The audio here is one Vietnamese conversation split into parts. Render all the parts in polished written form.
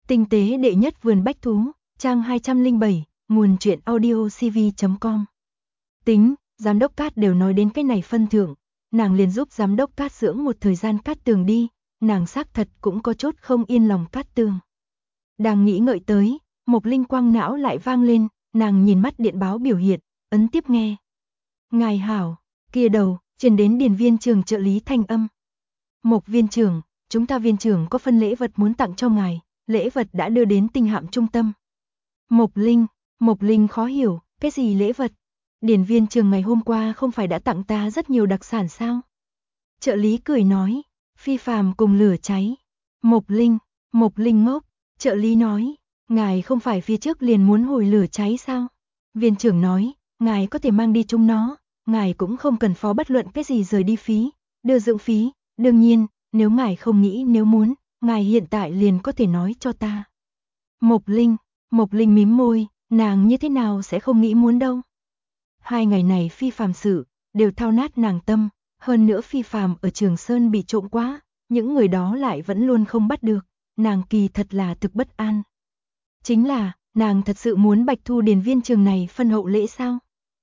Tinh tế đệ nhất vườn bách thú, trang 207, nguồn truyện audio cv.com. Tính, giám đốc Cát đều nói đến cái này phân thưởng, nàng liền giúp giám đốc Cát dưỡng một thời gian Cát Tường đi, nàng xác thật cũng có chút không yên lòng Cát Tường. Đang nghĩ ngợi tới, một linh quang não lại vang lên, nàng nhìn mắt điện báo biểu hiện, ấn tiếp nghe. Ngài hảo, kia đầu, truyền đến điền viên trường trợ lý thanh âm. Một viên trưởng, chúng ta viên trưởng có phân lễ vật muốn tặng cho ngài, lễ vật đã đưa đến tinh hạm trung tâm. Mộc Linh khó hiểu, cái gì lễ vật? Điền viên trường ngày hôm qua không phải đã tặng ta rất nhiều đặc sản sao? Trợ lý cười nói, phi phàm cùng lửa cháy. Mộc Linh ngốc, trợ lý nói, ngài không phải phía trước liền muốn hồi lửa cháy sao? Viên trưởng nói, ngài có thể mang đi chúng nó, ngài cũng không cần phó bất luận cái gì rời đi phí, đưa dưỡng phí, đương nhiên, nếu ngài không nghĩ nếu muốn, ngài hiện tại liền có thể nói cho ta. Mộc Linh mím môi, nàng như thế nào sẽ không nghĩ muốn đâu. 2 ngày này phi phàm sự, đều thao nát nàng tâm, hơn nữa phi phàm ở Trường Sơn bị trộm quá, những người đó lại vẫn luôn không bắt được, nàng kỳ thật là thực bất an. Chính là, nàng thật sự muốn Bạch Thu điền viên trường này phân hậu lễ sao?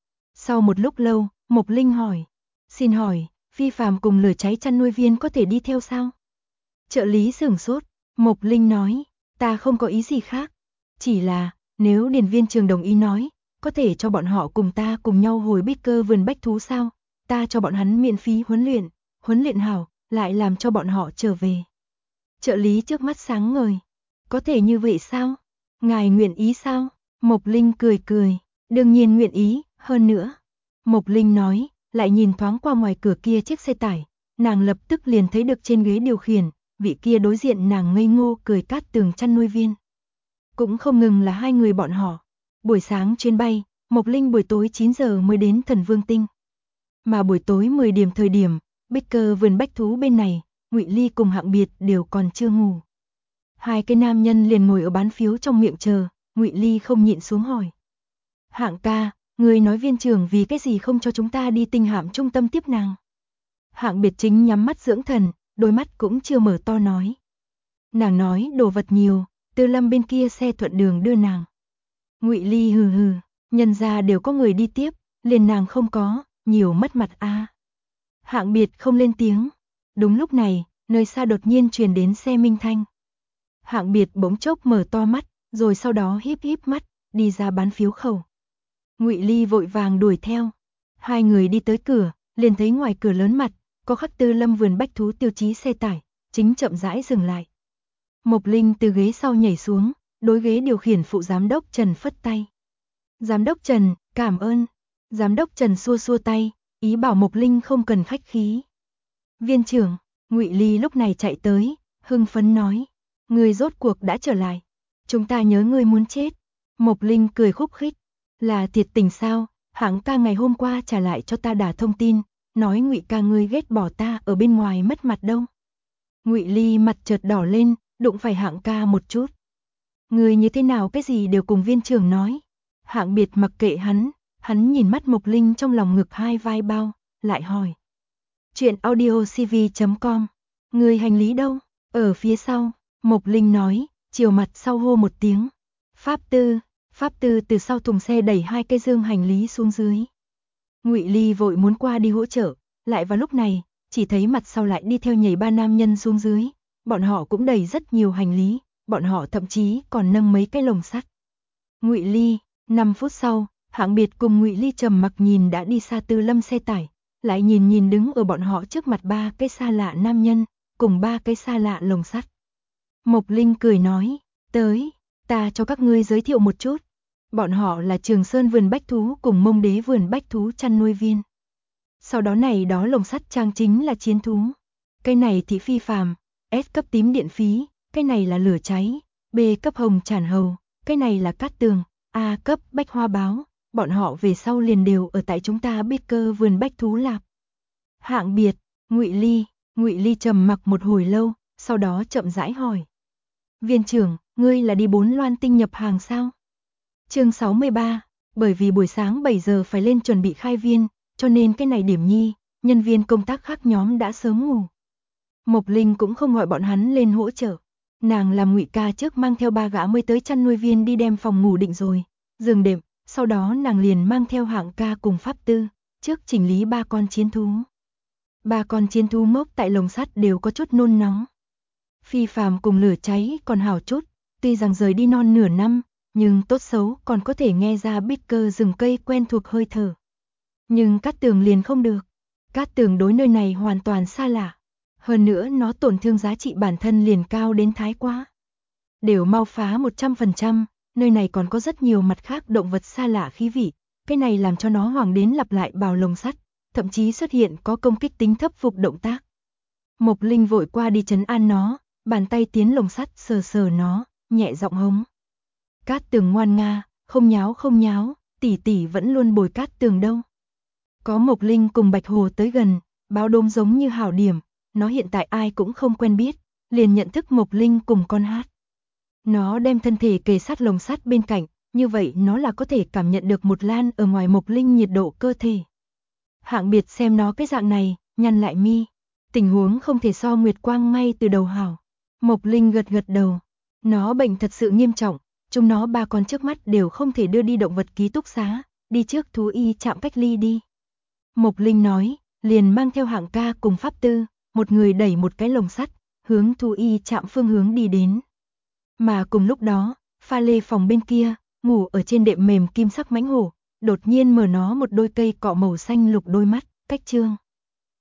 Sau một lúc lâu, Mộc Linh hỏi, xin hỏi, phi phàm cùng lửa cháy chăn nuôi viên có thể đi theo sao? Trợ lý sửng sốt, Mộc Linh nói, ta không có ý gì khác, chỉ là, nếu điền viên trường đồng ý nói, có thể cho bọn họ cùng ta cùng nhau hồi bích cơ vườn bách thú sao, ta cho bọn hắn miễn phí huấn luyện hảo, lại làm cho bọn họ trở về. Trợ lý trước mắt sáng ngời, có thể như vậy sao? Ngài nguyện ý sao? Mộc Linh cười, đương nhiên nguyện ý, hơn nữa. Mộc Linh nói, lại nhìn thoáng qua ngoài cửa kia chiếc xe tải, nàng lập tức liền thấy được trên ghế điều khiển, vị kia đối diện nàng ngây ngô cười Cát Tường chăn nuôi viên. Cũng không ngừng là 2 người bọn họ. Buổi sáng chuyến bay, Mộc Linh buổi tối 9 giờ mới đến Thần Vương Tinh. Mà buổi tối 10 điểm thời điểm, bích cơ vườn bách thú bên này, Ngụy Ly cùng Hạng Biệt đều còn chưa ngủ. 2 cái nam nhân liền ngồi ở bán phiếu trong miệng chờ, Ngụy Ly không nhịn xuống hỏi. Hạng ca, người nói viên trưởng vì cái gì không cho chúng ta đi tinh hạm trung tâm tiếp nàng? Hạng Biệt chính nhắm mắt dưỡng thần, đôi mắt cũng chưa mở to nói. Nàng nói đồ vật nhiều, Tư Lâm bên kia xe thuận đường đưa nàng. Ngụy Ly hừ, nhân ra đều có người đi tiếp, liền nàng không có, nhiều mất mặt a. Hạng Biệt không lên tiếng. Đúng lúc này, nơi xa đột nhiên truyền đến xe minh thanh. Hạng Biệt bỗng chốc mở to mắt, rồi sau đó híp mắt, đi ra bán phiếu khẩu. Ngụy Ly vội vàng đuổi theo. 2 người đi tới cửa, liền thấy ngoài cửa lớn mặt, có khắc Tư Lâm vườn bách thú tiêu chí xe tải, chính chậm rãi dừng lại. Mộc Linh từ ghế sau nhảy xuống, đối ghế điều khiển phụ giám đốc Trần phất tay. Giám đốc Trần, cảm ơn. Giám đốc Trần xua tay, ý bảo Mộc Linh không cần khách khí. Viên trưởng, Ngụy Ly lúc này chạy tới, hưng phấn nói, người rốt cuộc đã trở lại. Chúng ta nhớ người muốn chết. Mộc Linh cười khúc khích, là thiệt tình sao? Hạng ca ngày hôm qua trả lại cho ta đả thông tin, nói Ngụy ca ngươi ghét bỏ ta ở bên ngoài mất mặt đâu. Ngụy Ly mặt chợt đỏ lên, đụng phải Hạng ca một chút. Người như thế nào cái gì đều cùng viên trưởng nói. Hạng Biệt mặc kệ hắn nhìn mắt Mộc Linh trong lòng ngực 2 vai bao, lại hỏi. Chuyện audio cv.com, người hành lý đâu? Ở phía sau, Mộc Linh nói, chiều mặt sau hô một tiếng. Pháp Tư từ sau thùng xe đẩy 2 cái dương hành lý xuống dưới. Ngụy Ly vội muốn qua đi hỗ trợ, lại vào lúc này, chỉ thấy mặt sau lại đi theo nhảy 3 nam nhân xuống dưới, bọn họ cũng đẩy rất nhiều hành lý, bọn họ thậm chí còn nâng mấy cái lồng sắt. Ngụy Ly, 5 phút sau, Hạng Biệt cùng Ngụy Ly trầm mặc nhìn đã đi xa Tư Lâm xe tải, lại nhìn đứng ở bọn họ trước mặt 3 cái xa lạ nam nhân, cùng 3 cái xa lạ lồng sắt. Mộc Linh cười nói, tới, ta cho các ngươi giới thiệu một chút. Bọn họ là Trường Sơn vườn bách thú cùng Mông Đế vườn bách thú chăn nuôi viên. Sau đó này đó lồng sắt trang chính là chiến thú. Cái này thị phi phàm, S cấp tím điện phí, cái này là lửa cháy, B cấp hồng trản hầu, cái này là Cát Tường, A cấp bách hoa báo, bọn họ về sau liền đều ở tại chúng ta bích cơ vườn bách thú lạp. Hạng Biệt, Ngụy Ly trầm mặc một hồi lâu, sau đó chậm rãi hỏi. Viên trưởng, ngươi là đi 4 loan tinh nhập hàng sao? Chương 63, bởi vì buổi sáng 7 giờ phải lên chuẩn bị khai viên, cho nên cái này điểm nhi, nhân viên công tác khác nhóm đã sớm ngủ. Mộc Linh cũng không gọi bọn hắn lên hỗ trợ. Nàng làm Ngụy Ca trước mang theo 3 gã mới tới chăn nuôi viên đi đem phòng ngủ định rồi, giường đệm, sau đó nàng liền mang theo Hạng Ca cùng Pháp Tư, trước chỉnh lý 3 con chiến thú. 3 con chiến thú mốc tại lồng sắt đều có chút nôn nóng. Phi Phàm cùng Lửa Cháy còn hảo chút, tuy rằng rời đi non nửa năm, nhưng tốt xấu còn có thể nghe ra bít cơ rừng cây quen thuộc hơi thở. Nhưng Cát Tường liền không được. Cát Tường đối nơi này hoàn toàn xa lạ. Hơn nữa nó tổn thương giá trị bản thân liền cao đến thái quá. Đều mau phá 100%, nơi này còn có rất nhiều mặt khác động vật xa lạ khí vị. Cái này làm cho nó hoảng đến lặp lại bào lồng sắt, thậm chí xuất hiện có công kích tính thấp phục động tác. Mộc Linh vội qua đi trấn an nó, bàn tay tiến lồng sắt sờ sờ nó, nhẹ giọng hống. Cát Tường ngoan nga, không nháo, tỷ tỷ vẫn luôn bồi Cát Tường đâu. Có Mộc Linh cùng Bạch Hồ tới gần, báo đốm giống như hảo điểm, nó hiện tại ai cũng không quen biết, liền nhận thức Mộc Linh cùng con hát. Nó đem thân thể kề sát lồng sắt bên cạnh, như vậy nó là có thể cảm nhận được một lan ở ngoài Mộc Linh nhiệt độ cơ thể. Hạng Biệt xem nó cái dạng này, nhăn lại mi. Tình huống không thể so Nguyệt Quang ngay từ đầu hảo. Mộc Linh gật gật đầu. Nó bệnh thật sự nghiêm trọng, chúng nó 3 con trước mắt đều không thể đưa đi động vật ký túc xá, đi trước thú y trạm cách ly đi. Mộc Linh nói, liền mang theo Hạng Ca cùng Pháp Tư, một người đẩy một cái lồng sắt, hướng thú y trạm phương hướng đi đến. Mà cùng lúc đó, pha lê phòng bên kia, ngủ ở trên đệm mềm kim sắc mãnh hổ, đột nhiên mở nó một đôi cây cọ màu xanh lục đôi mắt, cách trương.